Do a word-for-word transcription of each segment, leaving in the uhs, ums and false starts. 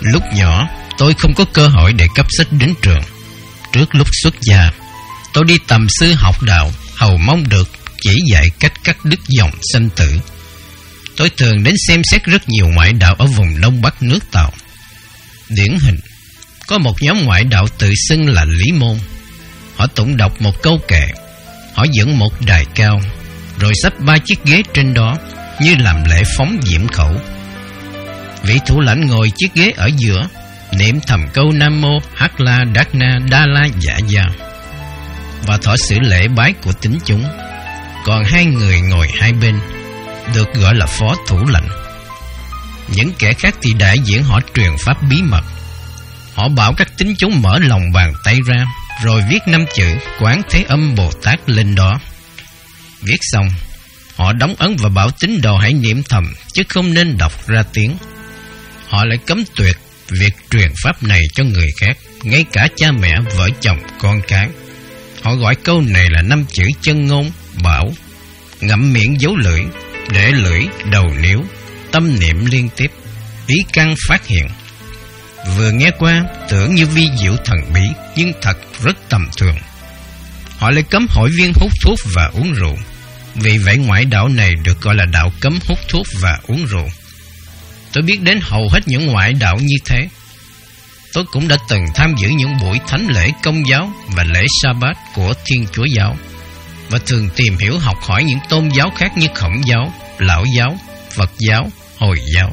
Lúc nhỏ, tôi không có cơ hội để cấp sách đến trường. Trước lúc xuất gia, tôi đi tầm sư học đạo, hầu mong được chỉ dạy cách cắt đứt dòng sanh tử. Tôi thường đến xem xét rất nhiều ngoại đạo ở vùng Đông Bắc nước Tàu. Điển hình, có một nhóm ngoại đạo tự xưng là Lý Môn. Họ tụng đọc một câu kệ. Họ dựng một đài cao, rồi xách ba chiếc ghế trên đó, như làm lễ phóng diễm khẩu. Vị thủ lãnh ngồi chiếc ghế ở giữa, niệm thầm câu Nam Mô Hắc La Đát Na Đa La Dạ Gia và thọ sự lễ bái của tín chúng. Còn hai người ngồi hai bên, được gọi là phó thủ lãnh. Những kẻ khác thì đại diện họ truyền pháp bí mật. Họ bảo các tín chúng mở lòng bàn tay ra, rồi viết năm chữ Quán Thế Âm Bồ Tát lên đó. Viết xong, họ đóng ấn và bảo tín đồ hãy niệm thầm, chứ không nên đọc ra tiếng. Họ lại cấm tuyệt việc truyền pháp này cho người khác, ngay cả cha mẹ, vợ chồng, con cái. Họ gọi câu này là năm chữ chân ngôn, bảo, ngậm miệng giấu lưỡi, để lưỡi đầu níu, tâm niệm liên tiếp, ý căn phát hiện. Vừa nghe qua tưởng như vi diệu thần bí, nhưng thật rất tầm thường. Họ lại cấm hội viên hút thuốc và uống rượu. Vì vậy ngoại đạo này được gọi là đạo cấm hút thuốc và uống rượu. Tôi biết đến hầu hết những ngoại đạo như thế. Tôi cũng đã từng tham dự những buổi thánh lễ Công giáo và lễ Sa-bát của Thiên Chúa giáo, và thường tìm hiểu học hỏi những tôn giáo khác như Khổng giáo, Lão giáo, Phật giáo, Hồi giáo.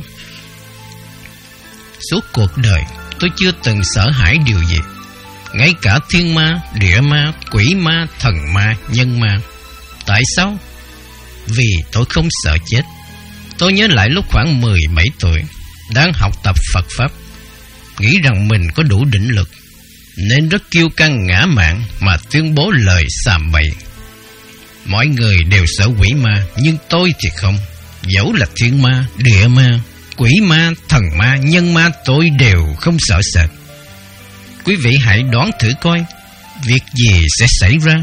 Suốt cuộc đời, tôi chưa từng sợ hãi điều gì, ngay cả thiên ma, địa ma, quỷ ma, thần ma, nhân ma. Tại sao? Vì tôi không sợ chết. Tôi nhớ lại lúc khoảng mười bảy tuổi, đang học tập Phật Pháp, nghĩ rằng mình có đủ định lực, nên rất kiêu căng ngã mạn mà tuyên bố lời sàm bậy. Mọi người đều sợ quỷ ma, nhưng tôi thì không. Dẫu là thiên ma, địa ma, quỷ ma, thần ma, nhân ma, tôi đều không sợ sệt. Quý vị hãy đoán thử coi, việc gì sẽ xảy ra?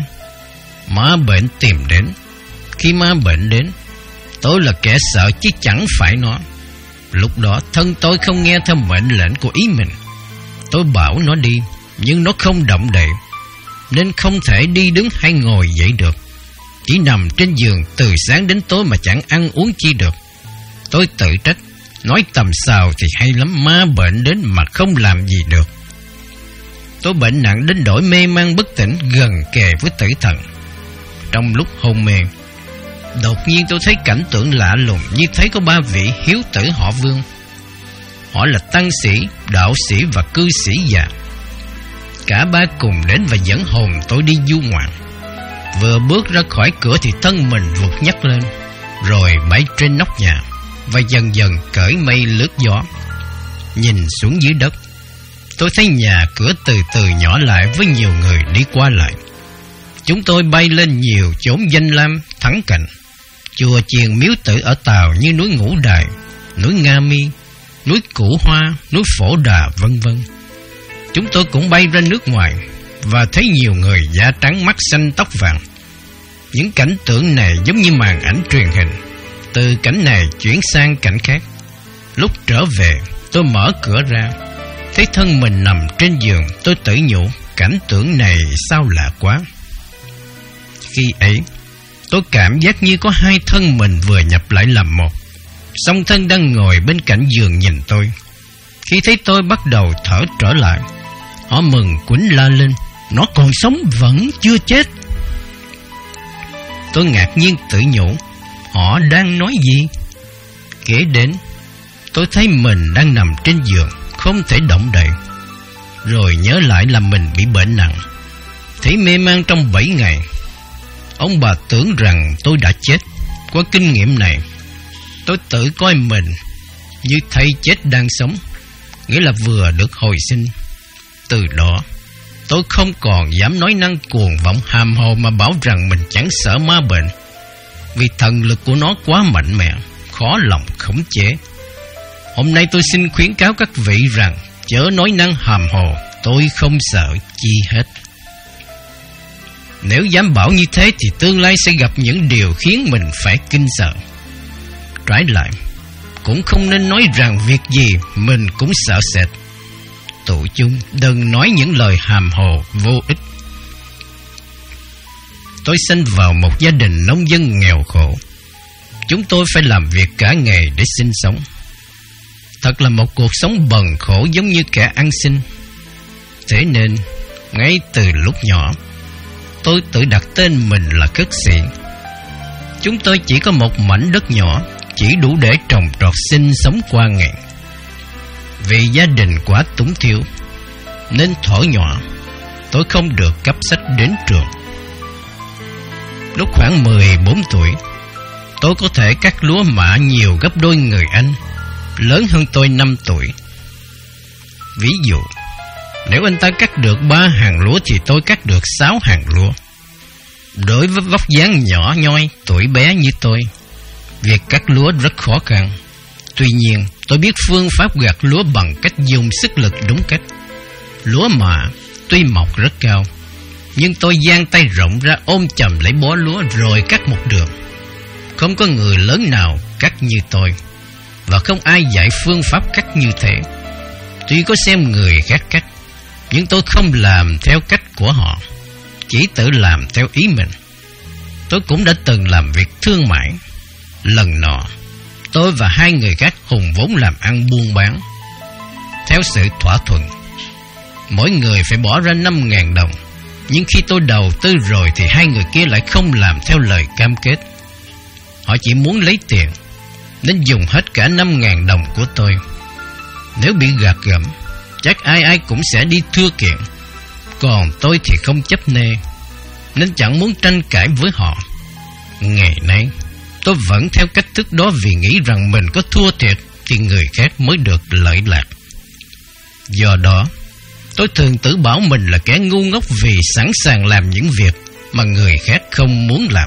Ma bệnh tìm đến. Khi ma bệnh đến, tôi là kẻ sợ chứ chẳng phải nó. Lúc đó thân tôi không nghe theo mệnh lệnh của ý mình. Tôi bảo nó đi, nhưng nó không động đậy, nên không thể đi đứng hay ngồi dậy được. Chỉ nằm trên giường từ sáng đến tối mà chẳng ăn uống chi được. Tôi tự trách, nói tầm xào thì hay lắm, ma bệnh đến mà không làm gì được. Tôi bệnh nặng đến nỗi mê man bất tỉnh, gần kề với tử thần. Trong lúc hôn mê, đột nhiên tôi thấy cảnh tượng lạ lùng, như thấy có ba vị hiếu tử họ Vương. Họ là tăng sĩ, đạo sĩ và cư sĩ già. Cả ba cùng đến và dẫn hồn tôi đi du ngoạn. Vừa bước ra khỏi cửa thì thân mình vụt nhấc lên, rồi bay trên nóc nhà, và dần dần cởi mây lướt gió. Nhìn xuống dưới đất, tôi thấy nhà cửa từ từ nhỏ lại với nhiều người đi qua lại. Chúng tôi bay lên nhiều chốn danh lam thắng cảnh, chùa chiền miếu tự ở Tàu như núi Ngũ Đài, núi Nga Mi, núi Củ Hoa, núi Phổ Đà, vân vân. Chúng tôi cũng bay ra nước ngoài và thấy nhiều người da trắng, mắt xanh, tóc vàng. Những cảnh tượng này giống như màn ảnh truyền hình, từ cảnh này chuyển sang cảnh khác. Lúc trở về, tôi mở cửa ra, thấy thân mình nằm trên giường. Tôi tự nhủ, cảnh tượng này sao lạ quá. Khi ấy, tôi cảm giác như có hai thân mình vừa nhập lại làm một. Song thân đang ngồi bên cạnh giường nhìn tôi. Khi thấy tôi bắt đầu thở trở lại, họ mừng quýnh la lên, nó còn sống, vẫn chưa chết. Tôi ngạc nhiên tự nhủ, họ đang nói gì? Kế đến, tôi thấy mình đang nằm trên giường, không thể động đậy. Rồi nhớ lại là mình bị bệnh nặng, thấy mê man trong bảy ngày. Ông bà tưởng rằng tôi đã chết. Qua kinh nghiệm này, tôi tự coi mình như thây chết đang sống, nghĩa là vừa được hồi sinh. Từ đó, tôi không còn dám nói năng cuồng vọng hàm hồ mà bảo rằng mình chẳng sợ ma bệnh, vì thần lực của nó quá mạnh mẽ, khó lòng khống chế. Hôm nay tôi xin khuyến cáo các vị rằng chớ nói năng hàm hồ, tôi không sợ chi hết. Nếu dám bảo như thế thì tương lai sẽ gặp những điều khiến mình phải kinh sợ. Trái lại, cũng không nên nói rằng việc gì mình cũng sợ sệt, tụ chung, đừng nói những lời hàm hồ vô ích. Tôi sinh vào một gia đình nông dân nghèo khổ. Chúng tôi phải làm việc cả ngày để sinh sống. Thật là một cuộc sống bần khổ giống như kẻ ăn xin. Thế nên, ngay từ lúc nhỏ, tôi tự đặt tên mình là Khất Sĩ. Chúng tôi chỉ có một mảnh đất nhỏ, chỉ đủ để trồng trọt sinh sống qua ngày. Vì gia đình quá túng thiếu, nên thuở nhỏ tôi không được cấp sách đến trường. Lúc khoảng mười bốn tuổi, tôi có thể cắt lúa mạ nhiều gấp đôi người anh, lớn hơn tôi năm tuổi. Ví dụ, nếu anh ta cắt được ba hàng lúa thì tôi cắt được sáu hàng lúa. Đối với vóc dáng nhỏ nhoi, tuổi bé như tôi, việc cắt lúa rất khó khăn. Tuy nhiên, tôi biết phương pháp gặt lúa bằng cách dùng sức lực đúng cách. Lúa mạ tuy mọc rất cao, nhưng tôi dang tay rộng ra ôm chầm lấy bó lúa rồi cắt một đường. Không có người lớn nào cắt như tôi, và không ai dạy phương pháp cắt như thế. Tuy có xem người khác cắt, nhưng tôi không làm theo cách của họ, chỉ tự làm theo ý mình. Tôi cũng đã từng làm việc thương mại. Lần nọ, tôi và hai người khác hùng vốn làm ăn buôn bán. Theo sự thỏa thuận, mỗi người phải bỏ ra năm ngàn đồng. Nhưng khi tôi đầu tư rồi thì hai người kia lại không làm theo lời cam kết. Họ chỉ muốn lấy tiền, nên dùng hết cả năm ngàn đồng của tôi. Nếu bị gạt gẫm, chắc ai ai cũng sẽ đi thưa kiện. Còn tôi thì không chấp nê, nên chẳng muốn tranh cãi với họ. Ngày nay, tôi vẫn theo cách thức đó vì nghĩ rằng mình có thua thiệt thì người khác mới được lợi lạc. Do đó, tôi thường tự bảo mình là kẻ ngu ngốc vì sẵn sàng làm những việc mà người khác không muốn làm.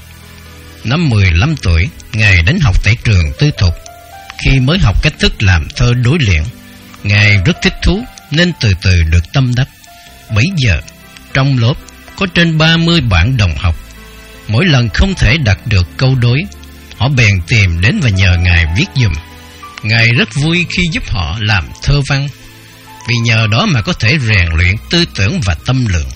Năm mười lăm tuổi, Ngài đến học tại trường tư thục. Khi mới học cách thức làm thơ đối联, Ngài rất thích thú nên từ từ được tâm đắc. Bấy giờ, trong lớp có trên ba mươi bạn đồng học. Mỗi lần không thể đặt được câu đối, họ bèn tìm đến và nhờ Ngài viết giùm. Ngài rất vui khi giúp họ làm thơ văn, vì nhờ đó mà có thể rèn luyện tư tưởng và tâm lượng.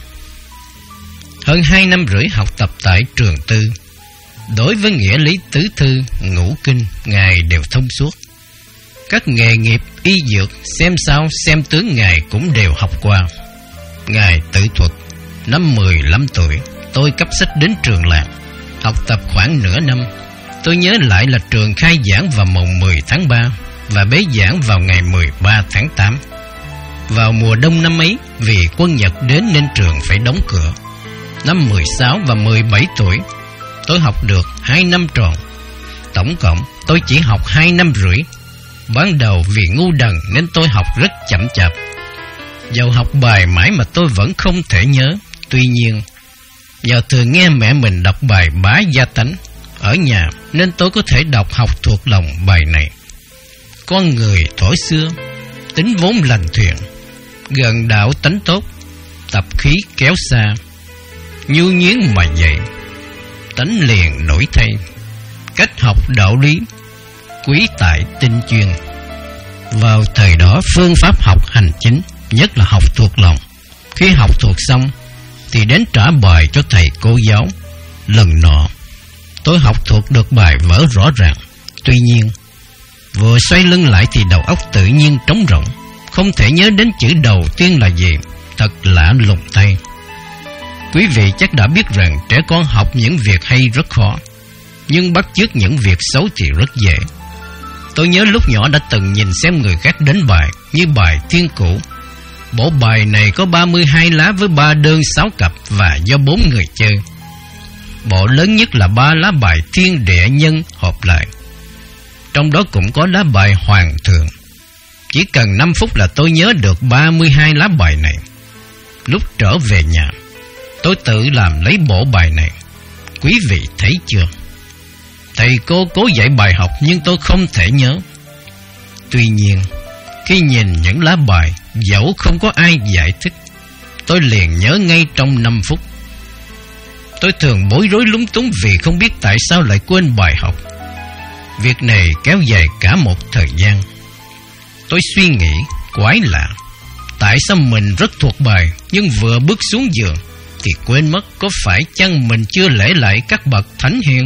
Hơn hai năm rưỡi học tập tại trường tư, đối với nghĩa lý tứ thư, ngũ kinh, Ngài đều thông suốt. Các nghề nghiệp y dược, xem sao, xem tướng Ngài cũng đều học qua. Ngài tự thuật, năm mười lăm tuổi, tôi cấp sách đến trường làng, học tập khoảng nửa năm. Tôi nhớ lại là trường khai giảng vào mùng mười tháng ba và bế giảng vào ngày mười ba tháng tám. Vào mùa đông năm ấy, vì quân Nhật đến nên trường phải đóng cửa. Năm mười sáu và mười bảy tuổi, tôi học được hai năm tròn. Tổng cộng, tôi chỉ học hai năm rưỡi. Ban đầu vì ngu đần nên tôi học rất chậm chạp. Dầu học bài mãi mà tôi vẫn không thể nhớ. Tuy nhiên, nhờ thường nghe mẹ mình đọc bài Bá Gia Tánh ở nhà nên tôi có thể đọc học thuộc lòng bài này. Con người thuở xưa, tính vốn lành thuyền, gần đạo tánh tốt, tập khí kéo xa, nhu nhuyến mà dậy, tánh liền đổi thay, cách học đạo lý, quý tại tinh chuyên. Vào thời đó, phương pháp học hành chính, nhất là học thuộc lòng. Khi học thuộc xong thì đến trả bài cho thầy cô giáo. Lần nọ, tôi học thuộc được bài vở rõ ràng. Tuy nhiên, vừa xoay lưng lại thì đầu óc tự nhiên trống rỗng, không thể nhớ đến chữ đầu tiên là gì. Thật lạ lùng thay. Quý vị chắc đã biết rằng trẻ con học những việc hay rất khó, nhưng bắt chước những việc xấu thì rất dễ. Tôi nhớ lúc nhỏ đã từng nhìn xem người khác đánh bài, như bài Thiên Cửu. Bộ bài này có ba mươi hai lá với ba đơn sáu cặp và do bốn người chơi. Bộ lớn nhất là ba lá bài Thiên Địa Nhân hợp lại. Trong đó cũng có lá bài Hoàng Thượng. Chỉ cần năm phút là tôi nhớ được ba mươi hai lá bài này. Lúc trở về nhà, tôi tự làm lấy bộ bài này. Quý vị thấy chưa? Thầy cô cố dạy bài học nhưng tôi không thể nhớ. Tuy nhiên, khi nhìn những lá bài, dẫu không có ai giải thích, tôi liền nhớ ngay trong năm phút. Tôi thường bối rối lúng túng vì không biết tại sao lại quên bài học. Việc này kéo dài cả một thời gian. Tôi suy nghĩ, quái lạ, tại sao mình rất thuộc bài, nhưng vừa bước xuống giường thì quên mất có phải chăng mình chưa lễ lại các bậc thánh hiền.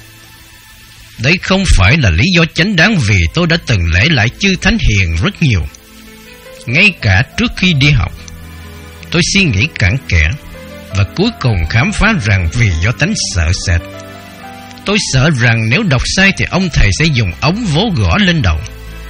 Đây không phải là lý do chánh đáng, vì tôi đã từng lễ lại chư thánh hiền rất nhiều. Ngay cả trước khi đi học, tôi suy nghĩ cặn kẽ và cuối cùng khám phá rằng vì do tánh sợ sệt. Tôi sợ rằng nếu đọc sai thì ông thầy sẽ dùng ống vố gõ lên đầu.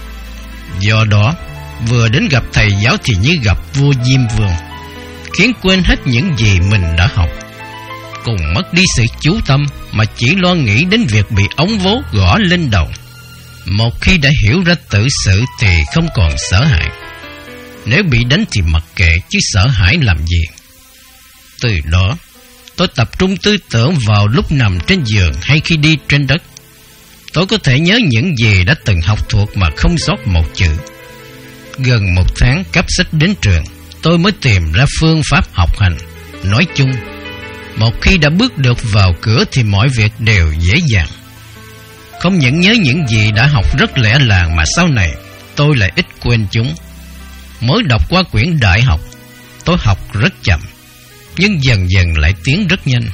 Do đó, vừa đến gặp thầy giáo thì như gặp vua Diêm Vương, khiến quên hết những gì mình đã học, cùng mất đi sự chú tâm mà chỉ lo nghĩ đến việc bị ống vố gõ lên đầu. Một khi đã hiểu ra tự sự thì không còn sợ hãi. Nếu bị đánh thì mặc kệ, chứ sợ hãi làm gì. Từ đó, tôi tập trung tư tưởng vào lúc nằm trên giường hay khi đi trên đất. Tôi có thể nhớ những gì đã từng học thuộc mà không sót một chữ. Gần một tháng cấp sách đến trường, tôi mới tìm ra phương pháp học hành. Nói chung, một khi đã bước được vào cửa thì mọi việc đều dễ dàng. Không những nhớ những gì đã học rất lẻ làng mà sau này tôi lại ít quên chúng. Mới đọc qua quyển đại học, tôi học rất chậm, nhưng dần dần lại tiến rất nhanh.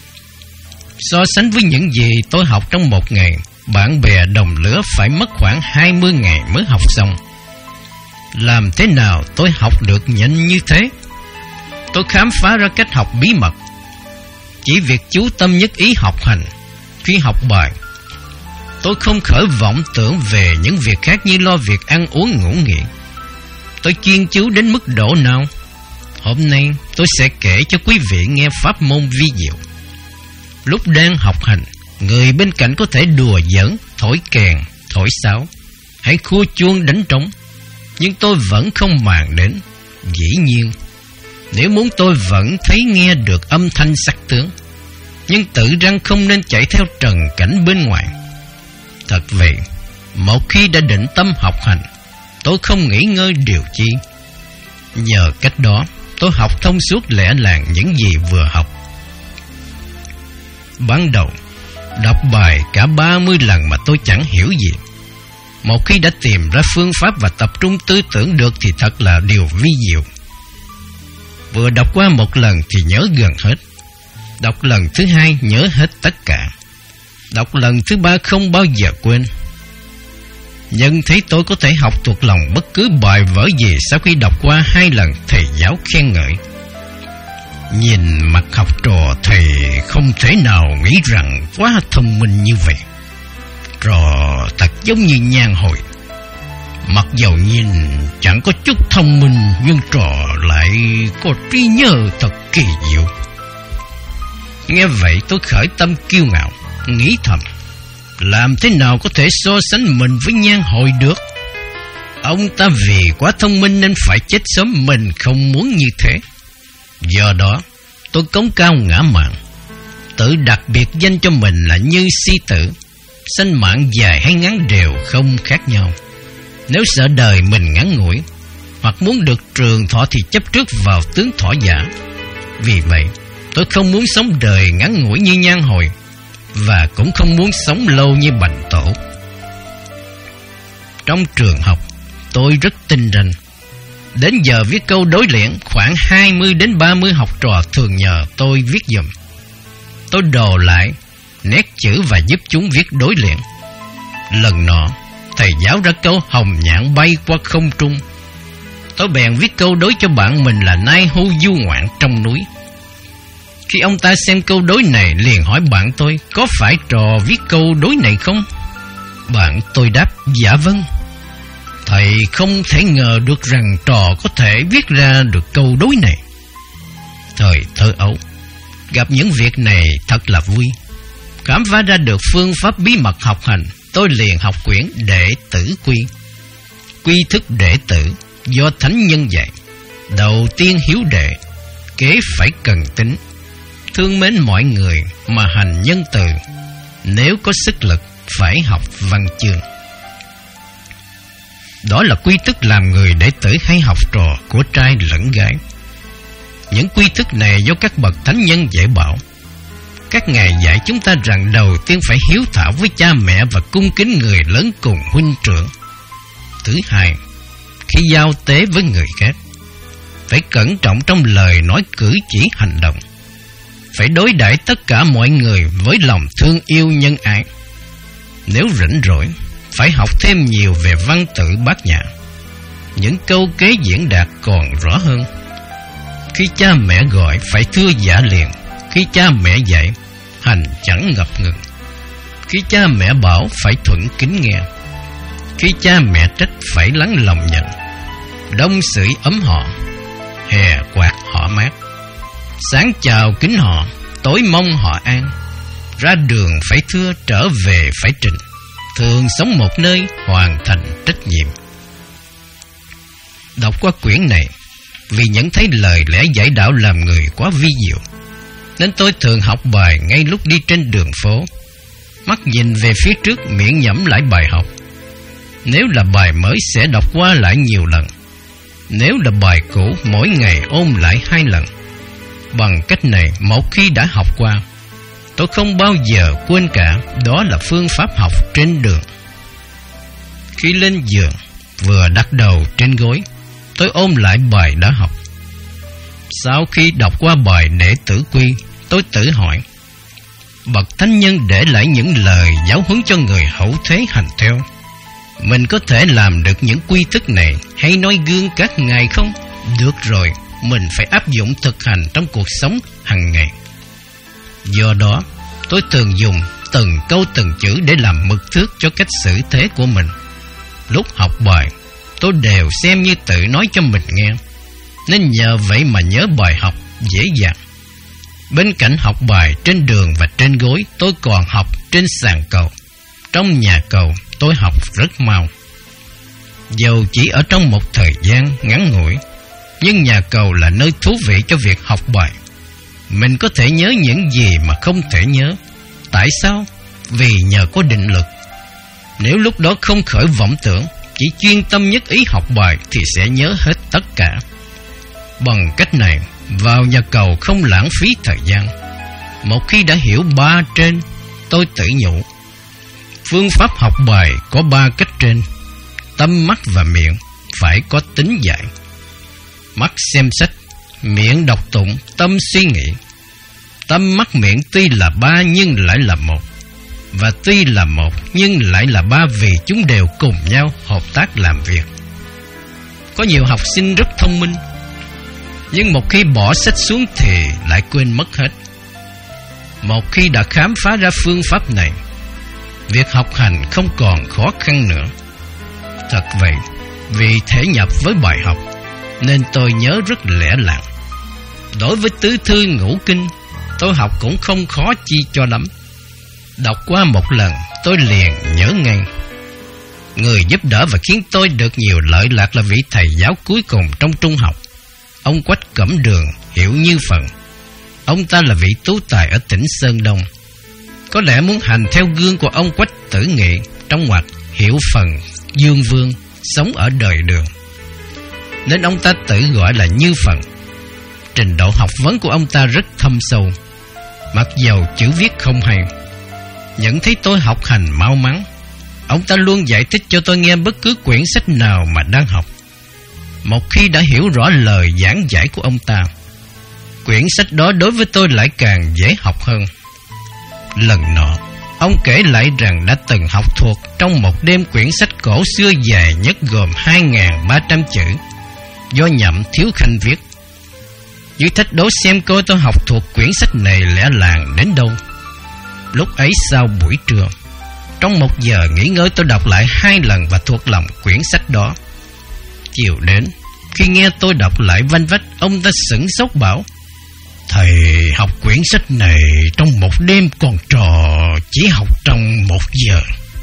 So sánh với những gì tôi học trong một ngày, bạn bè đồng lứa phải mất khoảng hai mươi ngày mới học xong. Làm thế nào tôi học được nhanh như thế? Tôi khám phá ra cách học bí mật. Chỉ việc chú tâm nhất ý học hành. Khi học bài, tôi không khởi vọng tưởng về những việc khác như lo việc ăn uống ngủ nghỉ. Tôi chuyên chú đến mức độ nào? Hôm nay tôi sẽ kể cho quý vị nghe pháp môn vi diệu. Lúc đang học hành, người bên cạnh có thể đùa giỡn, thổi kèn, thổi sáo, hay khua chuông đánh trống, nhưng tôi vẫn không màng đến. Dĩ nhiên, nếu muốn tôi vẫn thấy nghe được âm thanh sắc tướng, nhưng tự rằng không nên chạy theo trần cảnh bên ngoài. Thật vậy, một khi đã định tâm học hành, tôi không nghỉ ngơi điều chi. Nhờ cách đó, tôi học thông suốt lẽ làng những gì vừa học. Ban đầu, đọc bài cả ba mươi lần mà tôi chẳng hiểu gì. Một khi đã tìm ra phương pháp và tập trung tư tưởng được thì thật là điều vi diệu. Vừa đọc qua một lần thì nhớ gần hết. Đọc lần thứ hai nhớ hết tất cả. Đọc lần thứ ba không bao giờ quên. Nhân thấy tôi có thể học thuộc lòng bất cứ bài vở gì sau khi đọc qua hai lần, thầy giáo khen ngợi. Nhìn mặt học trò, thầy không thể nào nghĩ rằng quá thông minh như vậy. Trò thật giống như nhang hồi. Mặc dầu nhìn chẳng có chút thông minh, nhưng trò lại có trí nhớ thật kỳ diệu. Nghe vậy tôi khởi tâm kiêu ngạo, nghĩ thầm, làm thế nào có thể so sánh mình với nhang hồi được? Ông ta vì quá thông minh nên phải chết sớm, mình không muốn như thế. Do đó tôi cống cao ngã mạn, tự đặt biệt danh cho mình là Như Si Tử. Sanh mạng dài hay ngắn đều không khác nhau. Nếu sợ đời mình ngắn ngủi, hoặc muốn được trường thọ thì chấp trước vào tướng thọ giả. Vì vậy tôi không muốn sống đời ngắn ngủi như nhang hồi, và cũng không muốn sống lâu như Bành Tổ. Trong trường học, tôi rất tinh ranh. Đến giờ viết câu đối联, khoảng hai mươi đến ba mươi học trò thường nhờ tôi viết giùm. Tôi đồ lại, nét chữ và giúp chúng viết đối联. Lần nọ, thầy giáo ra câu hồng nhạn bay qua không trung. Tôi bèn viết câu đối cho bạn mình là Nai Hu du ngoạn trong núi. Khi ông ta xem câu đối này, liền hỏi bạn tôi có phải trò viết câu đối này không? Bạn tôi đáp dạ vâng. Thầy không thể ngờ được rằng trò có thể viết ra được câu đối này. Thời thơ ấu, gặp những việc này thật là vui. Khám phá ra được phương pháp bí mật học hành, tôi liền học quyển Đệ Tử Quy. Quy thức đệ tử do thánh nhân dạy. Đầu tiên hiếu đệ, kế phải cần tính, thương mến mọi người mà hành nhân từ. Nếu có sức lực phải học văn chương. Đó là quy thức làm người đệ tử hay học trò của trai lẫn gái. Những quy thức này do các bậc thánh nhân dạy bảo. Các ngài dạy chúng ta rằng đầu tiên phải hiếu thảo với cha mẹ và cung kính người lớn cùng huynh trưởng. Thứ hai, khi giao tế với người khác, phải cẩn trọng trong lời nói cử chỉ hành động, phải đối đãi tất cả mọi người với lòng thương yêu nhân ái. Nếu rảnh rỗi, phải học thêm nhiều về văn tự Bát Nhã. Những câu kế diễn đạt còn rõ hơn. Khi cha mẹ gọi phải thưa dạ liền. Khi cha mẹ dạy, hành chẳng ngập ngừng. Khi cha mẹ bảo phải thuận kính nghe. Khi cha mẹ trách phải lắng lòng nhận. Đông sưởi ấm họ, hè quạt họ mát. Sáng chào kính họ, tối mong họ an. Ra đường phải thưa, trở về phải trình. Thường sống một nơi, hoàn thành trách nhiệm. Đọc qua quyển này, vì nhận thấy lời lẽ giải đạo làm người quá vi diệu, nên tôi thường học bài ngay lúc đi trên đường phố, mắt nhìn về phía trước, miệng nhẩm lại bài học. Nếu là bài mới sẽ đọc qua lại nhiều lần. Nếu là bài cũ, mỗi ngày ôn lại hai lần. Bằng cách này, một khi đã học qua, tôi không bao giờ quên cả. Đó là phương pháp học trên đường. Khi lên giường, vừa đặt đầu trên gối, tôi ôm lại bài đã học. Sau khi đọc qua bài Đệ Tử Quy, tôi tự hỏi, bậc thánh nhân để lại những lời giáo huấn cho người hậu thế hành theo. Mình có thể làm được những quy thức này hay noi gương các ngài không? Được rồi, mình phải áp dụng thực hành trong cuộc sống hàng ngày. Do đó, tôi thường dùng từng câu từng chữ để làm mực thước cho cách xử thế của mình. Lúc học bài, tôi đều xem như tự nói cho mình nghe, nên nhờ vậy mà nhớ bài học dễ dàng. Bên cạnh học bài trên đường và trên gối, tôi còn học trên sàn cầu. Trong nhà cầu, tôi học rất mau. Dầu chỉ ở trong một thời gian ngắn ngủi, nhưng nhà cầu là nơi thú vị cho việc học bài. Mình có thể nhớ những gì mà không thể nhớ. Tại sao? Vì nhờ có định lực. Nếu lúc đó không khởi vọng tưởng, chỉ chuyên tâm nhất ý học bài thì sẽ nhớ hết tất cả. Bằng cách này, vào nhà cầu không lãng phí thời gian. Một khi đã hiểu ba trên, tôi tự nhủ, phương pháp học bài có ba cách trên. Tâm, mắt và miệng phải có tính dạy. Mắt xem sách, miệng đọc tụng, tâm suy nghĩ. Tâm, mắt, miệng tuy là ba nhưng lại là một. Và tuy là một nhưng lại là ba vì chúng đều cùng nhau hợp tác làm việc. Có nhiều học sinh rất thông minh, nhưng một khi bỏ sách xuống thì lại quên mất hết. Một khi đã khám phá ra phương pháp này, việc học hành không còn khó khăn nữa. Thật vậy, vì thể nhập với bài học nên tôi nhớ rất lẻ làng. Đối với tứ thư ngũ kinh, tôi học cũng không khó chi cho lắm. Đọc qua một lần, tôi liền nhớ ngay. Người giúp đỡ và khiến tôi được nhiều lợi lạc là vị thầy giáo cuối cùng trong trung học, ông Quách Cẩm Đường, Hiểu Như Phần. Ông ta là vị tú tài ở tỉnh Sơn Đông. Có lẽ muốn hành theo gương của ông Quách Tử Nghị, trong ngoặc Hiểu Phần, Dương Vương, sống ở đời Đường, nên ông ta tự gọi là Như Phần. Trình độ học vấn của ông ta rất thâm sâu, mặc dầu chữ viết không hay. Nhận thấy tôi học hành mau mắn, ông ta luôn giải thích cho tôi nghe bất cứ quyển sách nào mà đang học. Một khi đã hiểu rõ lời giảng giải của ông ta, quyển sách đó đối với tôi lại càng dễ học hơn. Lần nọ, ông kể lại rằng đã từng học thuộc trong một đêm quyển sách cổ xưa dài nhất gồm hai nghìn ba trăm chữ, do Nhậm Thiếu Khanh viết. Như thách đố xem coi tôi học thuộc quyển sách này lẽ làng đến đâu. Lúc ấy sau buổi trưa, trong một giờ nghỉ ngơi, tôi đọc lại hai lần và thuộc lòng quyển sách đó. Chiều đến, khi nghe tôi đọc lại vanh vách, ông ta sửng sốt bảo, thầy học quyển sách này trong một đêm, còn trò chỉ học trong một giờ.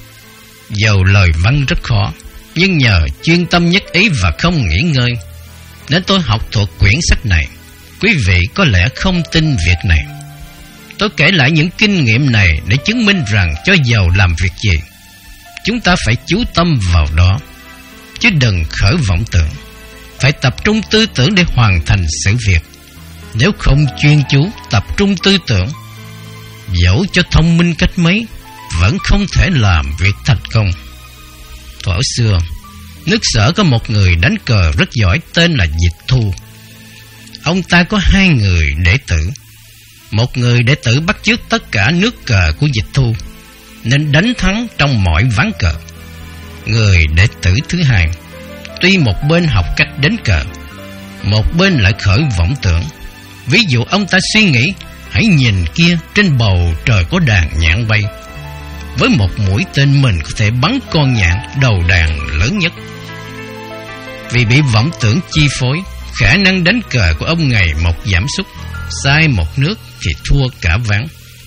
Dầu lời văn rất khó, nhưng nhờ chuyên tâm nhất ý và không nghỉ ngơi, nên tôi học thuộc quyển sách này. Quý vị có lẽ không tin việc này. Tôi kể lại những kinh nghiệm này để chứng minh rằng cho dầu làm việc gì, chúng ta phải chú tâm vào đó, chứ đừng khởi vọng tưởng. Phải tập trung tư tưởng để hoàn thành sự việc. Nếu không chuyên chú, tập trung tư tưởng, dẫu cho thông minh cách mấy, vẫn không thể làm việc thành công. Thuở xưa, nước Sở có một người đánh cờ rất giỏi tên là Dịch Thu. ông ta có hai người đệ tử. Một người đệ tử bắt chước tất cả nước cờ của Dịch Thu, nên đánh thắng trong mọi ván cờ. Người đệ tử thứ hai, tuy một bên học cách đánh cờ, một bên lại khởi vọng tưởng. Ví dụ ông ta suy nghĩ, hãy nhìn kia, trên bầu trời có đàn nhạn bay. Với một mũi tên mình có thể bắn con nhạn đầu đàn lớn nhất. Vì bị vọng tưởng chi phối, khả năng đánh cờ của ông ngày một giảm sút. Sai một nước thì thua cả ván.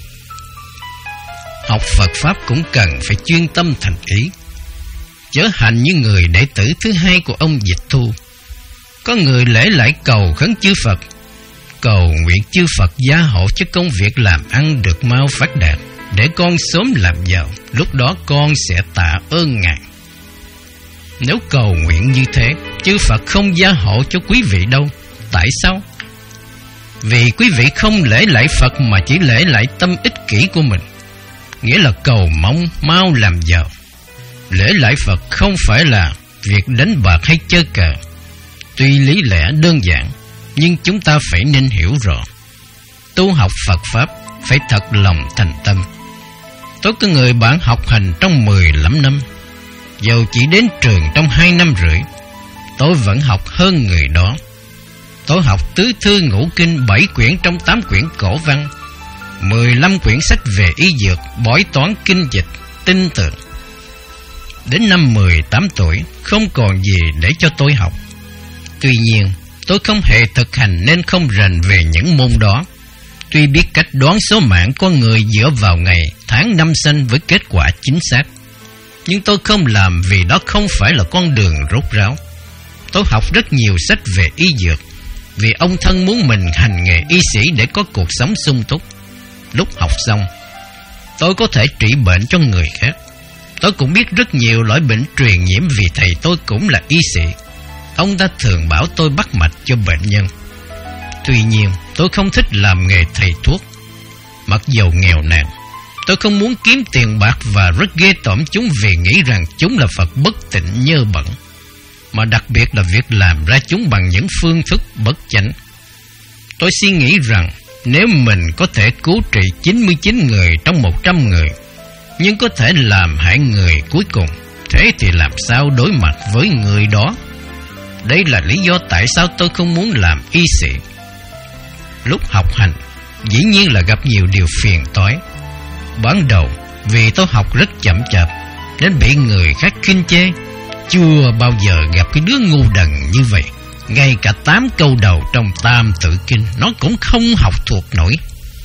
Học Phật Pháp cũng cần phải chuyên tâm thành ý, chớ hành như người đệ tử thứ hai của ông Dịch Thu. Có người lễ lại cầu khấn chư Phật, cầu nguyện chư Phật gia hộ cho công việc làm ăn được mau phát đạt, để con sớm làm giàu, lúc đó con sẽ tạ ơn Ngài. Nếu cầu nguyện như thế, chư Phật không gia hộ cho quý vị đâu. Tại sao? Vì quý vị không lễ lại Phật mà chỉ lễ lại tâm ích kỷ của mình, nghĩa là cầu mong mau làm giàu. Lễ lại Phật không phải là việc đánh bạc hay chơi cờ. Tuy lý lẽ đơn giản, nhưng chúng ta phải nên hiểu rõ, tu học Phật Pháp phải thật lòng thành tâm. Tôi có người bạn học hành trong mười lăm năm, dầu chỉ đến trường trong hai năm rưỡi, tôi vẫn học hơn người đó. Tôi học tứ thư ngũ kinh bảy quyển trong tám quyển cổ văn, mười lăm quyển sách về y dược, bói toán, kinh dịch, tinh tường. Đến năm mười tám tuổi, không còn gì để cho tôi học. Tuy nhiên, tôi không hề thực hành nên không rành về những môn đó. Tuy biết cách đoán số mạng con người dựa vào ngày, tháng, năm sinh với kết quả chính xác, nhưng tôi không làm vì đó không phải là con đường rốt ráo. Tôi học rất nhiều sách về y dược, vì ông thân muốn mình hành nghề y sĩ để có cuộc sống sung túc. Lúc học xong, tôi có thể trị bệnh cho người khác. Tôi cũng biết rất nhiều loại bệnh truyền nhiễm vì thầy tôi cũng là y sĩ. Ông ta thường bảo tôi bắt mạch cho bệnh nhân. Tuy nhiên, tôi không thích làm nghề thầy thuốc. Mặc dầu nghèo nàn, tôi không muốn kiếm tiền bạc và rất ghê tởm chúng vì nghĩ rằng chúng là Phật bất tịnh nhơ bẩn, mà đặc biệt là việc làm ra chúng bằng những phương thức bất chánh. Tôi suy nghĩ rằng nếu mình có thể cứu trị chín mươi chín người trong một trăm người, nhưng có thể làm hại người cuối cùng, thế thì làm sao đối mặt với người đó? Đây là lý do tại sao tôi không muốn làm y sĩ. Lúc học hành, dĩ nhiên là gặp nhiều điều phiền toái. Ban đầu, vì tôi học rất chậm chạp, nên bị người khác khinh chê. Chưa bao giờ gặp cái đứa ngu đần như vậy. Ngay cả tám câu đầu trong Tam Tự Kinh nó cũng không học thuộc nổi.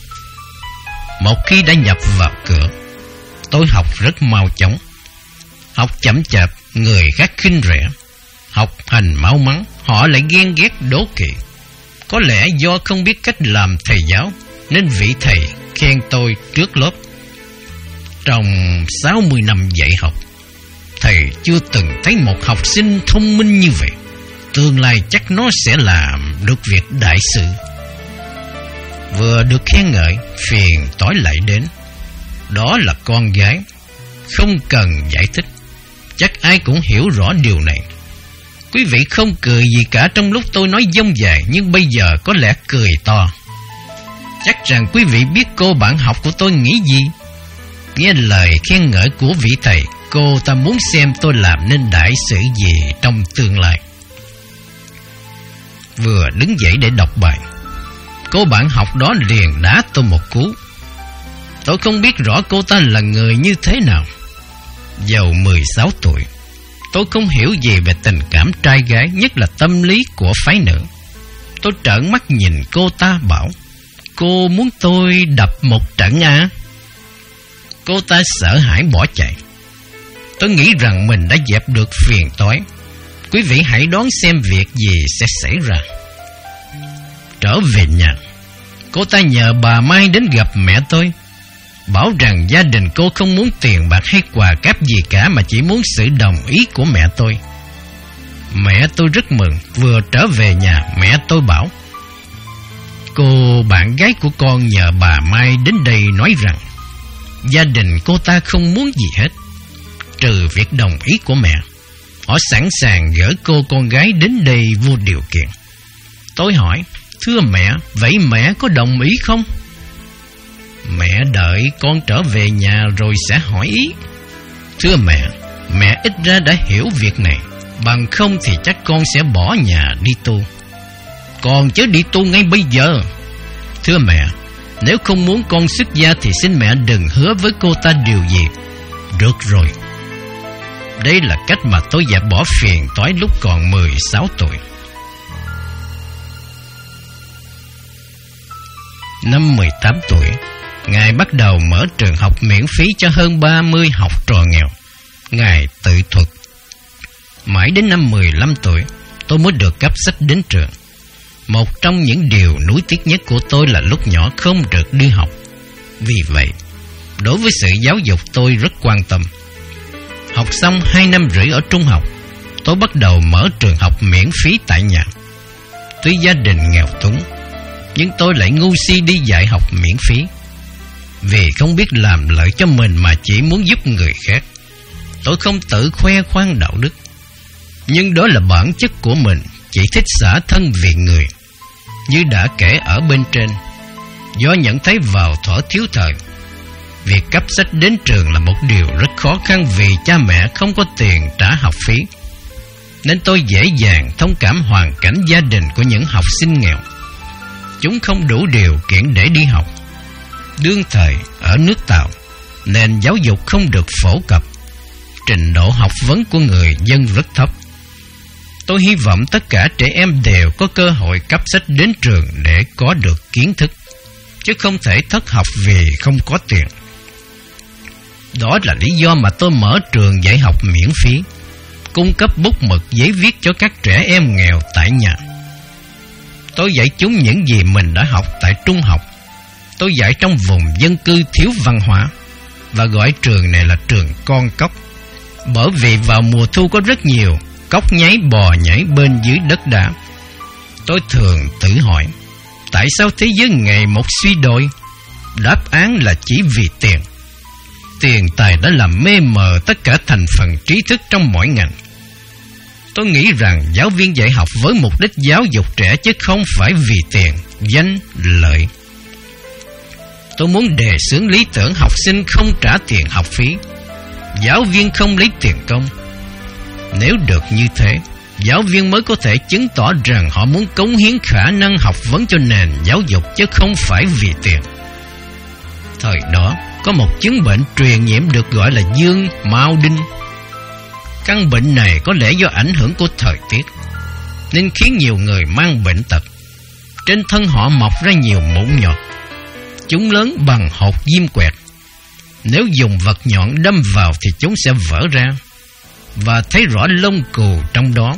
Một khi đã nhập vào cửa, tôi học rất mau chóng. Học chậm chạp, người khác khinh rẻ. Học hành mau mắn, họ lại ghen ghét đố kỵ. Có lẽ do không biết cách làm thầy giáo, nên vị thầy khen tôi trước lớp. Trong sáu mươi năm dạy học, thầy chưa từng thấy một học sinh thông minh như vậy. Tương lai chắc nó sẽ làm được việc đại sự. Vừa được khen ngợi, phiền toái lại đến. Đó là con gái. Không cần giải thích, chắc ai cũng hiểu rõ điều này. Quý vị không cười gì cả trong lúc tôi nói dông dài, nhưng bây giờ có lẽ cười to. Chắc rằng quý vị biết cô bạn học của tôi nghĩ gì. Nghe lời khen ngợi của vị thầy, cô ta muốn xem tôi làm nên đại sự gì trong tương lai. Vừa đứng dậy để đọc bài, cô bạn học đó liền đá tôi một cú. Tôi không biết rõ cô ta là người như thế nào. Dầu mười sáu tuổi, tôi không hiểu gì về tình cảm trai gái, nhất là tâm lý của phái nữ. Tôi trợn mắt nhìn cô ta bảo: cô muốn tôi đập một trận à? Cô ta sợ hãi bỏ chạy. Tôi nghĩ rằng mình đã dẹp được phiền toái. Quý vị hãy đoán xem việc gì sẽ xảy ra. Trở về nhà, cô ta nhờ bà Mai đến gặp mẹ tôi, bảo rằng gia đình cô không muốn tiền bạc hay quà cáp gì cả, mà chỉ muốn sự đồng ý của mẹ tôi. Mẹ tôi rất mừng. Vừa trở về nhà, mẹ tôi bảo: cô bạn gái của con nhờ bà Mai đến đây nói rằng gia đình cô ta không muốn gì hết, trừ việc đồng ý của mẹ. Họ sẵn sàng gửi cô con gái đến đây vô điều kiện. Tôi hỏi: Thưa mẹ, vậy mẹ có đồng ý không? Mẹ đợi con trở về nhà rồi sẽ hỏi ý. Thưa mẹ, mẹ ít ra đã hiểu việc này, bằng không thì chắc con sẽ bỏ nhà đi tu. Con chớ đi tu ngay bây giờ. Thưa mẹ, nếu không muốn con xuất gia thì xin mẹ đừng hứa với cô ta điều gì. Được rồi. Đây là cách mà tôi dẹp bỏ phiền toái lúc còn mười sáu tuổi. Năm mười tám tuổi, Ngài bắt đầu mở trường học miễn phí cho hơn ba mươi học trò nghèo. Ngài tự thuật. Mãi đến năm mười lăm tuổi, tôi mới được cấp sách đến trường. Một trong những điều nuối tiếc nhất của tôi là lúc nhỏ không được đi học. Vì vậy, đối với sự giáo dục tôi rất quan tâm. Học xong hai năm rưỡi ở trung học, tôi bắt đầu mở trường học miễn phí tại nhà. Tuy gia đình nghèo túng, nhưng tôi lại ngu si đi dạy học miễn phí. Vì không biết làm lợi cho mình mà chỉ muốn giúp người khác, tôi không tự khoe khoang đạo đức. Nhưng đó là bản chất của mình, chỉ thích xả thân vì người. Như đã kể ở bên trên, do nhận thấy vào thuở thiếu thời, việc cấp sách đến trường là một điều rất khó khăn vì cha mẹ không có tiền trả học phí, nên tôi dễ dàng thông cảm hoàn cảnh gia đình của những học sinh nghèo. Chúng không đủ điều kiện để đi học. Đương thời ở nước Tàu, nền giáo dục không được phổ cập, trình độ học vấn của người dân rất thấp. Tôi hy vọng tất cả trẻ em đều có cơ hội cấp sách đến trường để có được kiến thức, chứ không thể thất học vì không có tiền. Đó là lý do mà tôi mở trường dạy học miễn phí, cung cấp bút mực giấy viết cho các trẻ em nghèo tại nhà. Tôi dạy chúng những gì mình đã học tại trung học. Tôi dạy trong vùng dân cư thiếu văn hóa, và gọi trường này là trường con cóc, bởi vì vào mùa thu có rất nhiều cóc nháy bò nhảy bên dưới đất đá. Tôi thường tự hỏi, tại sao thế giới ngày một suy đồi? Đáp án là chỉ vì tiền. Tiền tài đã làm mê mờ tất cả thành phần trí thức trong mỗi ngành. Tôi nghĩ rằng giáo viên dạy học với mục đích giáo dục trẻ chứ không phải vì tiền, danh, lợi. Tôi muốn đề xướng lý tưởng học sinh không trả tiền học phí, giáo viên không lấy tiền công. Nếu được như thế, giáo viên mới có thể chứng tỏ rằng họ muốn cống hiến khả năng học vấn cho nền giáo dục chứ không phải vì tiền. Thời đó, có một chứng bệnh truyền nhiễm được gọi là dương mao đinh. Căn bệnh này có lẽ do ảnh hưởng của thời tiết, nên khiến nhiều người mang bệnh tật. Trên thân họ mọc ra nhiều mụn nhọt. Chúng lớn bằng hột diêm quẹt. Nếu dùng vật nhọn đâm vào thì chúng sẽ vỡ ra, và thấy rõ lông cừu trong đó.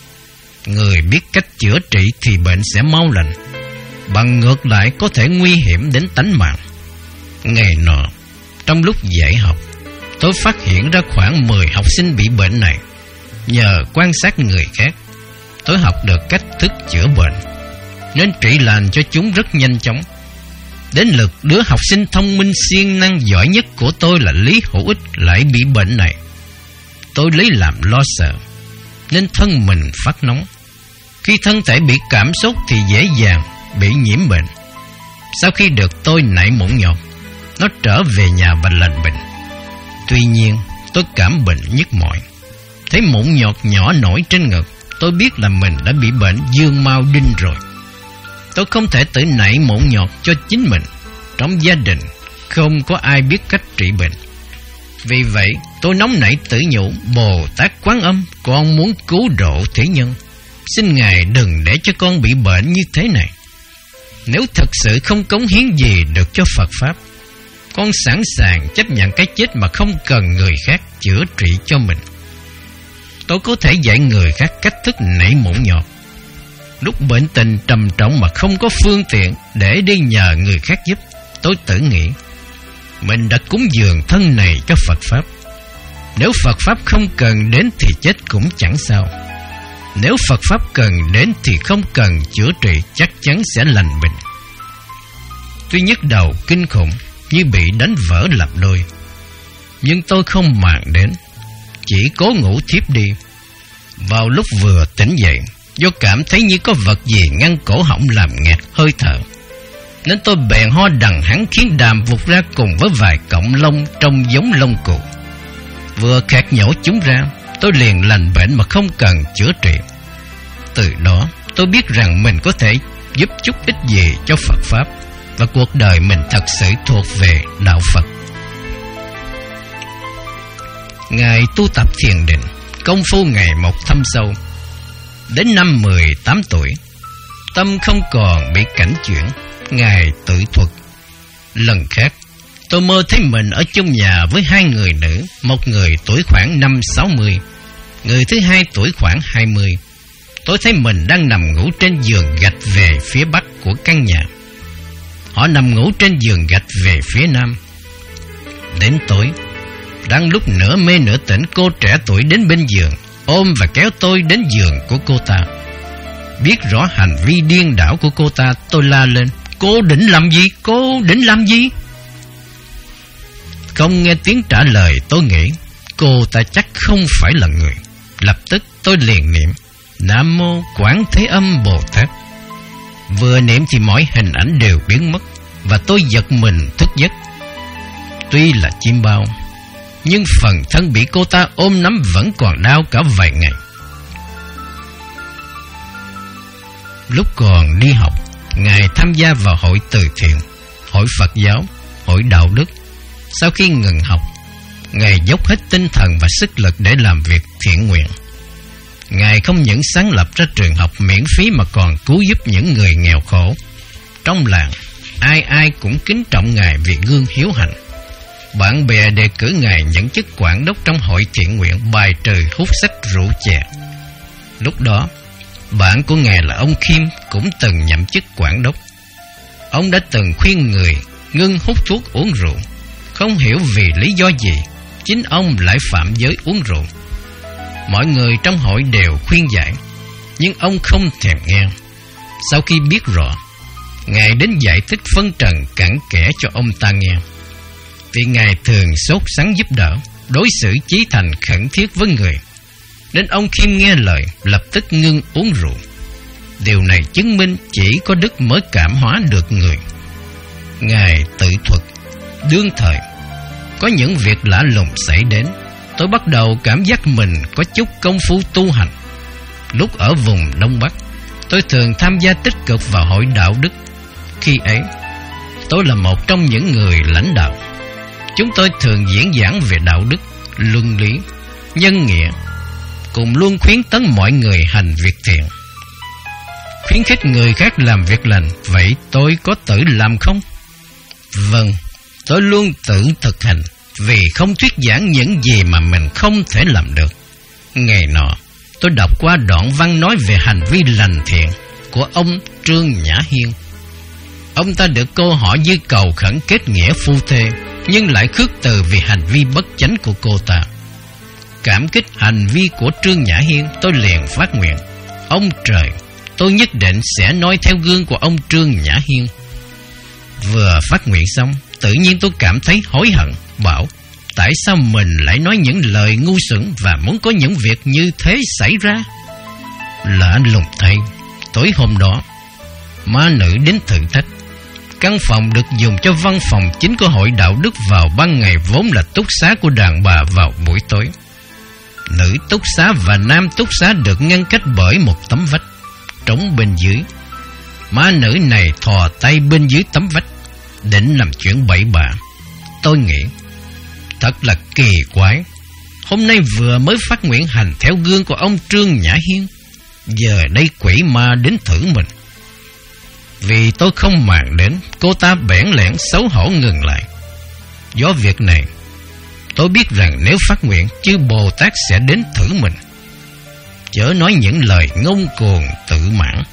Người biết cách chữa trị thì bệnh sẽ mau lành, bằng ngược lại có thể nguy hiểm đến tánh mạng. Ngày nọ, trong lúc dạy học, tôi phát hiện ra khoảng mười học sinh bị bệnh này. Nhờ quan sát người khác, tôi học được cách thức chữa bệnh, nên trị lành cho chúng rất nhanh chóng. Đến lượt đứa học sinh thông minh siêng năng giỏi nhất của tôi là Lý Hữu Ích lại bị bệnh này. Tôi lấy làm lo sợ, nên thân mình phát nóng. Khi thân thể bị cảm sốt thì dễ dàng bị nhiễm bệnh. Sau khi được tôi nảy mụn nhọt, nó trở về nhà và lành bệnh. Tuy nhiên, tôi cảm bệnh nhức mỏi. Thấy mụn nhọt nhỏ nổi trên ngực, tôi biết là mình đã bị bệnh dương mao đinh rồi. Tôi không thể tự nảy mụn nhọt cho chính mình. Trong gia đình không có ai biết cách trị bệnh. Vì vậy tôi nóng nảy tự nhủ, Bồ Tát Quán Âm, con muốn cứu độ thế nhân, xin Ngài đừng để cho con bị bệnh như thế này. Nếu thật sự không cống hiến gì được cho Phật Pháp, con sẵn sàng chấp nhận cái chết mà không cần người khác chữa trị cho mình. Tôi có thể dạy người khác cách thức nảy mụn nhọt. Lúc bệnh tình trầm trọng mà không có phương tiện để đi nhờ người khác giúp, tôi tự nghĩ mình đã cúng dường thân này cho Phật Pháp. Nếu Phật Pháp không cần đến thì chết cũng chẳng sao. Nếu Phật Pháp cần đến thì không cần chữa trị, chắc chắn sẽ lành bệnh. Tuy nhức đầu kinh khủng như bị đánh vỡ làm đôi, nhưng tôi không màng đến, chỉ cố ngủ thiếp đi. Vào lúc vừa tỉnh dậy, Do cảm thấy như có vật gì ngăn cổ họng làm nghẹt hơi thở, nên tôi bèn ho đằng hắn, khiến đàm vụt ra cùng với vài cọng lông trông giống lông cừu. Vừa khạc nhổ chúng ra, tôi liền lành bệnh mà không cần chữa trị. Từ đó tôi biết rằng mình có thể giúp chút ít gì cho Phật Pháp, và cuộc đời mình thật sự thuộc về đạo Phật. Ngài tu tập thiền định, công phu ngày một thâm sâu. Đến năm mười tám tuổi, tâm không còn bị cảnh chuyển, Ngài tự thuật. Lần khác, tôi mơ thấy mình ở chung nhà với hai người nữ, một người tuổi khoảng năm sáu mươi, người thứ hai tuổi khoảng hai mươi. Tôi thấy mình đang nằm ngủ trên giường gạch về phía bắc của căn nhà. Họ nằm ngủ trên giường gạch về phía nam. Đến tối, đang lúc nửa mê nửa tỉnh, cô trẻ tuổi đến bên giường, ôm và kéo tôi đến giường của cô ta. Biết rõ hành vi điên đảo của cô ta, tôi la lên: "Cô định làm gì? Cô định làm gì?" Không nghe tiếng trả lời, tôi nghĩ cô ta chắc không phải là người. Lập tức tôi liền niệm: Nam Mô Quán Thế Âm Bồ Tát. Vừa niệm thì mọi hình ảnh đều biến mất, và tôi giật mình thức giấc. Tuy là chim bao, nhưng phần thân bị cô ta ôm nắm vẫn còn đau cả vài ngày. Lúc còn đi học, Ngài tham gia vào hội từ thiện, hội Phật giáo, hội đạo đức. Sau khi ngừng học, Ngài dốc hết tinh thần và sức lực để làm việc thiện nguyện. Ngài không những sáng lập ra trường học miễn phí mà còn cứu giúp những người nghèo khổ. Trong làng, ai ai cũng kính trọng Ngài vì gương hiếu hạnh. Bạn bè đề cử Ngài nhận chức quản đốc trong hội thiện nguyện, bài trừ hút sách rượu chè. Lúc đó, bạn của Ngài là ông Kim cũng từng nhậm chức quản đốc. Ông đã từng khuyên người ngưng hút thuốc uống rượu. Không hiểu vì lý do gì, chính ông lại phạm giới uống rượu. Mọi người trong hội đều khuyên giải, nhưng ông không thèm nghe. Sau khi biết rõ, Ngài đến giải thích phân trần cặn kẽ cho ông ta nghe. Vì Ngài thường sốt sắng giúp đỡ, đối xử chí thành khẩn thiết với người, nên ông Kim nghe lời lập tức ngưng uống rượu. Điều này chứng minh chỉ có đức mới cảm hóa được người. Ngài tự thuật: đương thời có những việc lạ lùng xảy đến, tôi bắt đầu cảm giác mình có chút công phu tu hành. Lúc ở vùng Đông Bắc, tôi thường tham gia tích cực vào hội đạo đức. Khi ấy, tôi là một trong những người lãnh đạo. Chúng tôi thường diễn giảng về đạo đức, luân lý, nhân nghĩa, cùng luôn khuyến tấn mọi người hành việc thiện, khuyến khích người khác làm việc lành. Vậy tôi có tự làm không? Vâng, tôi luôn tự thực hành, vì không thuyết giảng những gì mà mình không thể làm được. Ngày nọ, tôi đọc qua đoạn văn nói về hành vi lành thiện của ông Trương Nhã Hiên. Ông ta được cô hỏi dư cầu khẩn kết nghĩa phu thê, nhưng lại khước từ vì hành vi bất chánh của cô ta. Cảm kích hành vi của Trương Nhã Hiên, tôi liền phát nguyện: ông trời, tôi nhất định sẽ nói theo gương của ông Trương Nhã Hiên. Vừa phát nguyện xong, tự nhiên tôi cảm thấy hối hận, bảo tại sao mình lại nói những lời ngu xuẩn và muốn có những việc như thế xảy ra. Lạ lùng thay, tối hôm đó, ma nữ đến thử thách. Căn phòng được dùng cho văn phòng chính của hội đạo đức vào ban ngày vốn là túc xá của đàn bà vào buổi tối. Nữ túc xá và nam túc xá được ngăn cách bởi một tấm vách trống bên dưới. Ma nữ này thò tay bên dưới tấm vách, định làm chuyện bậy bạ. Tôi nghĩ, thật là kỳ quái. Hôm nay vừa mới phát nguyện hành theo gương của ông Trương Nhã Hiên, giờ đây quỷ ma đến thử mình. Vì tôi không màng đến, cô ta bẽn lẽn xấu hổ ngừng lại. Do việc này, tôi biết rằng nếu phát nguyện, chư Bồ Tát sẽ đến thử mình. Chớ nói những lời ngông cuồng tự mãn.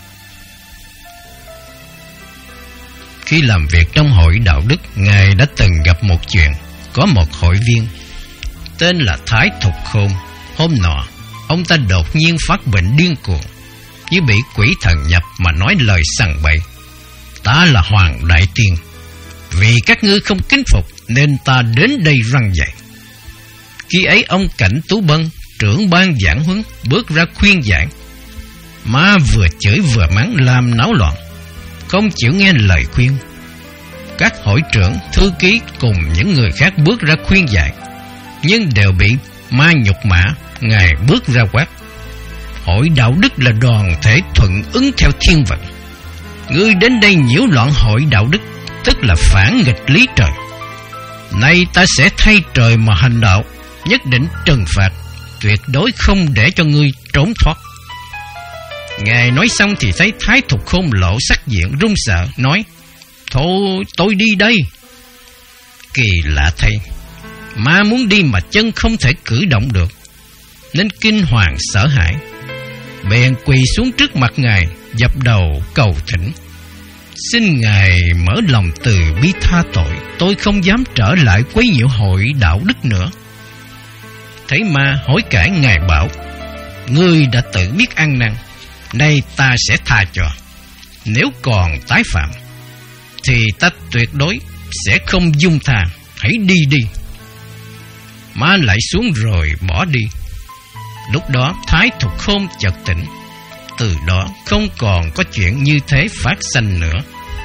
Khi làm việc trong hội đạo đức, Ngài đã từng gặp một chuyện. Có một hội viên tên là Thái Thục Khôn. Hôm nọ, ông ta đột nhiên phát bệnh điên cuồng, như bị quỷ thần nhập mà nói lời sằng bậy: ta là Hoàng Đại Tiên, vì các ngươi không kính phục nên ta đến đây răn dạy. Khi ấy ông Cảnh Tú Bân, trưởng ban giảng huấn, bước ra khuyên giải. Ma vừa chửi vừa mắng làm náo loạn, không chịu nghe lời khuyên. Các hội trưởng, thư ký cùng những người khác bước ra khuyên giải, nhưng đều bị Ma nhục mạ. Ngài bước ra quát: hội đạo đức là đoàn thể thuận ứng theo thiên vận. Ngươi đến đây nhiễu loạn hội đạo đức, tức là phản nghịch lý trời. Nay ta sẽ thay trời mà hành đạo, nhất định trừng phạt, tuyệt đối không để cho ngươi trốn thoát. Ngài nói xong thì thấy Thái Thục Khôn lộ sắc diện run sợ, nói: thôi tôi đi đây. Kỳ lạ thay, Ma muốn đi mà chân không thể cử động được, nên kinh hoàng sợ hãi, bèn quỳ xuống trước mặt Ngài, dập đầu cầu thỉnh: xin Ngài mở lòng từ bi tha tội, tôi không dám trở lại quấy nhiễu hội đạo đức nữa. Thấy Ma hối cải, Ngài bảo: ngươi đã tự biết ăn năn, nay ta sẽ tha cho. Nếu còn tái phạm thì ta tuyệt đối sẽ không dung tha, hãy đi đi. Ma lại xuống rồi bỏ đi. Lúc đó Thái Thục Khôn chợt tỉnh, từ đó không còn có chuyện như thế phát sanh nữa.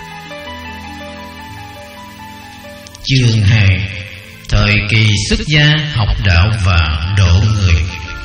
Chương hai: thời kỳ xuất gia học đạo và độ người.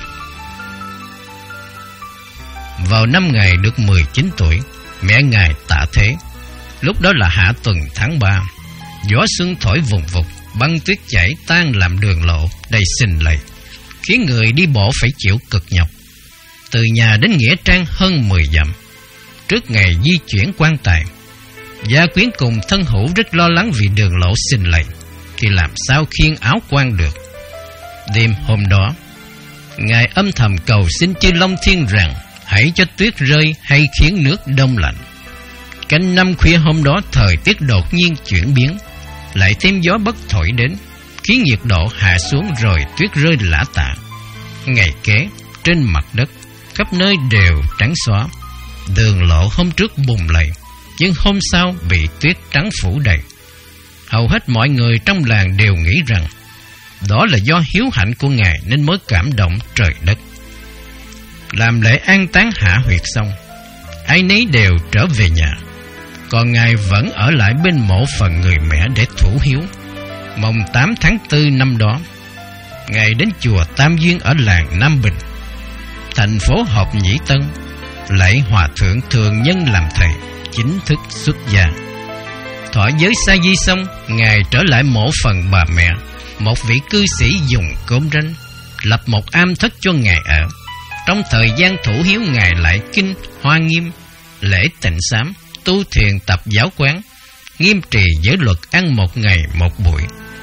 Vào năm Ngài được mười chín tuổi, mẹ Ngài tạ thế. Lúc đó là hạ tuần tháng ba, gió xuân thổi vùng vụt, băng tuyết chảy tan làm đường lộ đầy sình lầy, khiến người đi bộ phải chịu cực nhọc. Từ nhà đến nghĩa trang hơn mười dặm. Trước ngày di chuyển quan tài, gia quyến cùng thân hữu rất lo lắng vì đường lộ sình lầy, thì làm sao khiêng áo quan được. Đêm hôm đó, Ngài âm thầm cầu xin chư Long Thiên rằng hãy cho tuyết rơi hay khiến nước đông lạnh. Canh năm khuya hôm đó, thời tiết đột nhiên chuyển biến, lại thêm gió bất thổi đến, khiến nhiệt độ hạ xuống rồi tuyết rơi lả tả. Ngày kế, trên mặt đất khắp nơi đều trắng xóa. Đường lộ hôm trước bùn lầy, nhưng hôm sau bị tuyết trắng phủ đầy. Hầu hết mọi người trong làng đều nghĩ rằng đó là do hiếu hạnh của Ngài nên mới cảm động trời đất. Làm lễ an táng hạ huyệt xong, ai nấy đều trở về nhà, còn Ngài vẫn ở lại bên mộ phần người mẹ để thủ hiếu. Mồng tám tháng tư năm đó, Ngài đến chùa Tam Duyên ở làng Nam Bình, thành phố Hợp Nhĩ Tân, lạy Hòa Thượng Thường Nhân làm thầy, chính thức xuất gia. Thọ giới sa di xong, Ngài trở lại mộ phần bà mẹ, một vị cư sĩ dùng cơm ranh, lập một am thất cho Ngài ở. Trong thời gian thủ hiếu, Ngài lại kinh Hoa Nghiêm, lễ Tịnh Sám, tu thiền tập giáo quán, nghiêm trì giới luật, ăn một ngày một buổi.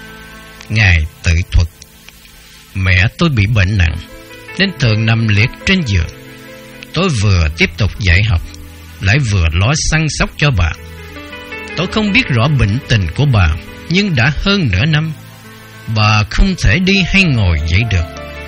Ngài tự thuật: mẹ tôi bị bệnh nặng nên thường nằm liệt trên giường. Tôi vừa tiếp tục dạy học, lại vừa lo săn sóc cho bà. Tôi không biết rõ bệnh tình của bà, nhưng đã hơn nửa năm bà không thể đi hay ngồi dậy được.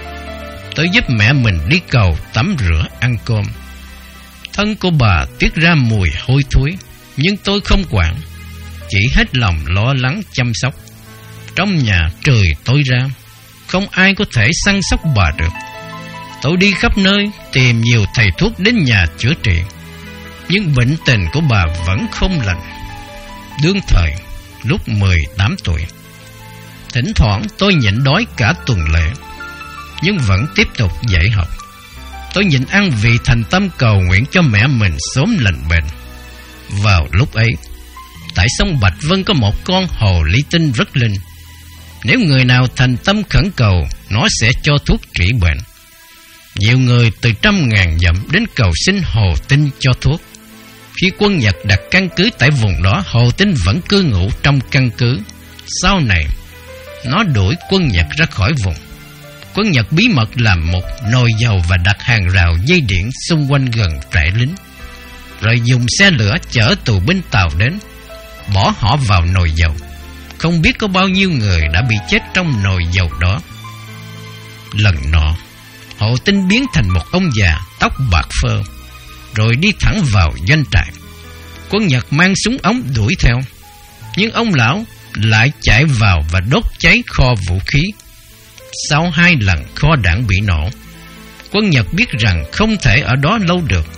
Tôi giúp mẹ mình đi cầu, tắm rửa, ăn cơm. Thân của bà tiết ra mùi hôi thối, nhưng tôi không quản, chỉ hết lòng lo lắng chăm sóc. Trong nhà trời tối ra, không ai có thể săn sóc bà được. Tôi đi khắp nơi tìm nhiều thầy thuốc đến nhà chữa trị, nhưng bệnh tình của bà vẫn không lành. Đương thời lúc mười tám tuổi, thỉnh thoảng tôi nhịn đói cả tuần lễ, nhưng vẫn tiếp tục dạy học. Tôi nhịn ăn vì thành tâm cầu nguyện cho mẹ mình sớm lành bệnh. Vào lúc ấy, tại sông Bạch Vân có một con hồ ly tinh rất linh. Nếu người nào thành tâm khẩn cầu, nó sẽ cho thuốc trị bệnh. Nhiều người từ trăm ngàn dặm đến cầu xin hồ tinh cho thuốc. Khi quân Nhật đặt căn cứ tại vùng đó, hồ tinh vẫn cư ngụ trong căn cứ. Sau này, nó đuổi quân Nhật ra khỏi vùng. Quân Nhật bí mật làm một nồi dầu và đặt hàng rào dây điện xung quanh gần trại lính, rồi dùng xe lửa chở tù binh Tàu đến, bỏ họ vào nồi dầu. Không biết có bao nhiêu người đã bị chết trong nồi dầu đó. Lần nọ, Hồ Tinh biến thành một ông già tóc bạc phơ, rồi đi thẳng vào doanh trại. Quân Nhật mang súng ống đuổi theo, nhưng ông lão lại chạy vào và đốt cháy kho vũ khí. Sau hai lần kho đạn bị nổ, quân Nhật biết rằng không thể ở đó lâu được,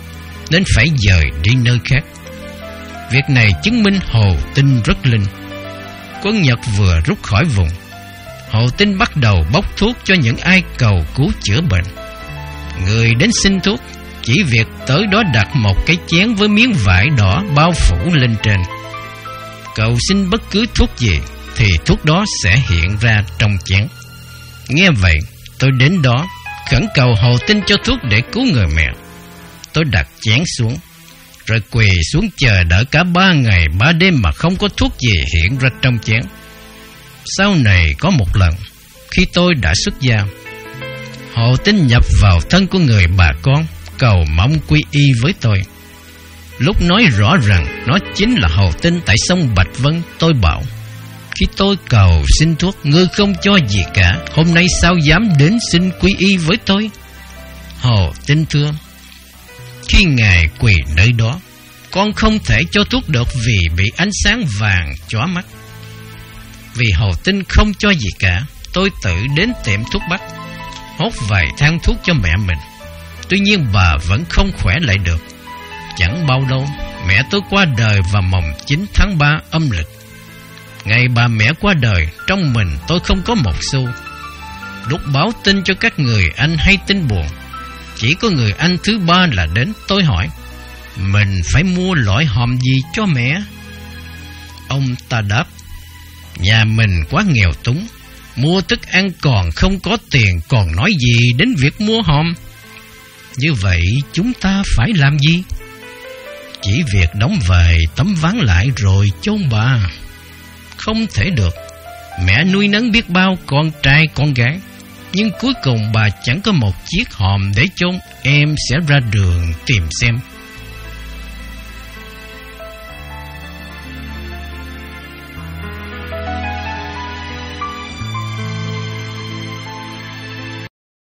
nên phải dời đi nơi khác. Việc này chứng minh Hồ Tinh rất linh. Quân Nhật vừa rút khỏi vùng, Hồ Tinh bắt đầu bốc thuốc cho những ai cầu cứu chữa bệnh. Người đến xin thuốc, chỉ việc tới đó đặt một cái chén với miếng vải đỏ bao phủ lên trên. Cầu xin bất cứ thuốc gì thì thuốc đó sẽ hiện ra trong chén. Nghe vậy, tôi đến đó khẩn cầu Hồ Tinh cho thuốc để cứu người mẹ. Tôi đặt chén xuống, rồi quỳ xuống chờ đợi cả ba ngày ba đêm mà không có thuốc gì hiện ra trong chén. Sau này có một lần, khi tôi đã xuất gia, Hồ Tinh nhập vào thân của người bà con, cầu mong quy y với tôi. Lúc nói rõ rằng nó chính là Hồ Tinh tại sông Bạch Vân, tôi bảo: khi tôi cầu xin thuốc, ngươi không cho gì cả, hôm nay sao dám đến xin quy y với tôi? Hồ Tinh thưa: khi ngài quỳ nơi đó, con không thể cho thuốc được vì bị ánh sáng vàng chói mắt. Vì Hồ Tinh không cho gì cả, tôi tự đến tiệm thuốc bắc, hốt vài thang thuốc cho mẹ mình. Tuy nhiên bà vẫn không khỏe lại được. Chẳng bao lâu, mẹ tôi qua đời vào mồng chín tháng ba âm lịch. Ngày bà mẹ qua đời, trong mình tôi không có một xu. Lúc báo tin cho các người anh hay tin buồn, chỉ có người anh thứ ba là đến. Tôi hỏi: mình phải mua loại hòm gì cho mẹ? Ông ta đáp: nhà mình quá nghèo túng, mua thức ăn còn không có tiền, còn nói gì đến việc mua hòm. Như vậy chúng ta phải làm gì? Chỉ việc đóng vài tấm ván lại rồi chôn bà. Không thể được. Mẹ nuôi nấng biết bao con trai con gái, nhưng cuối cùng bà chẳng có một chiếc hòm để chôn. Em sẽ ra đường tìm xem.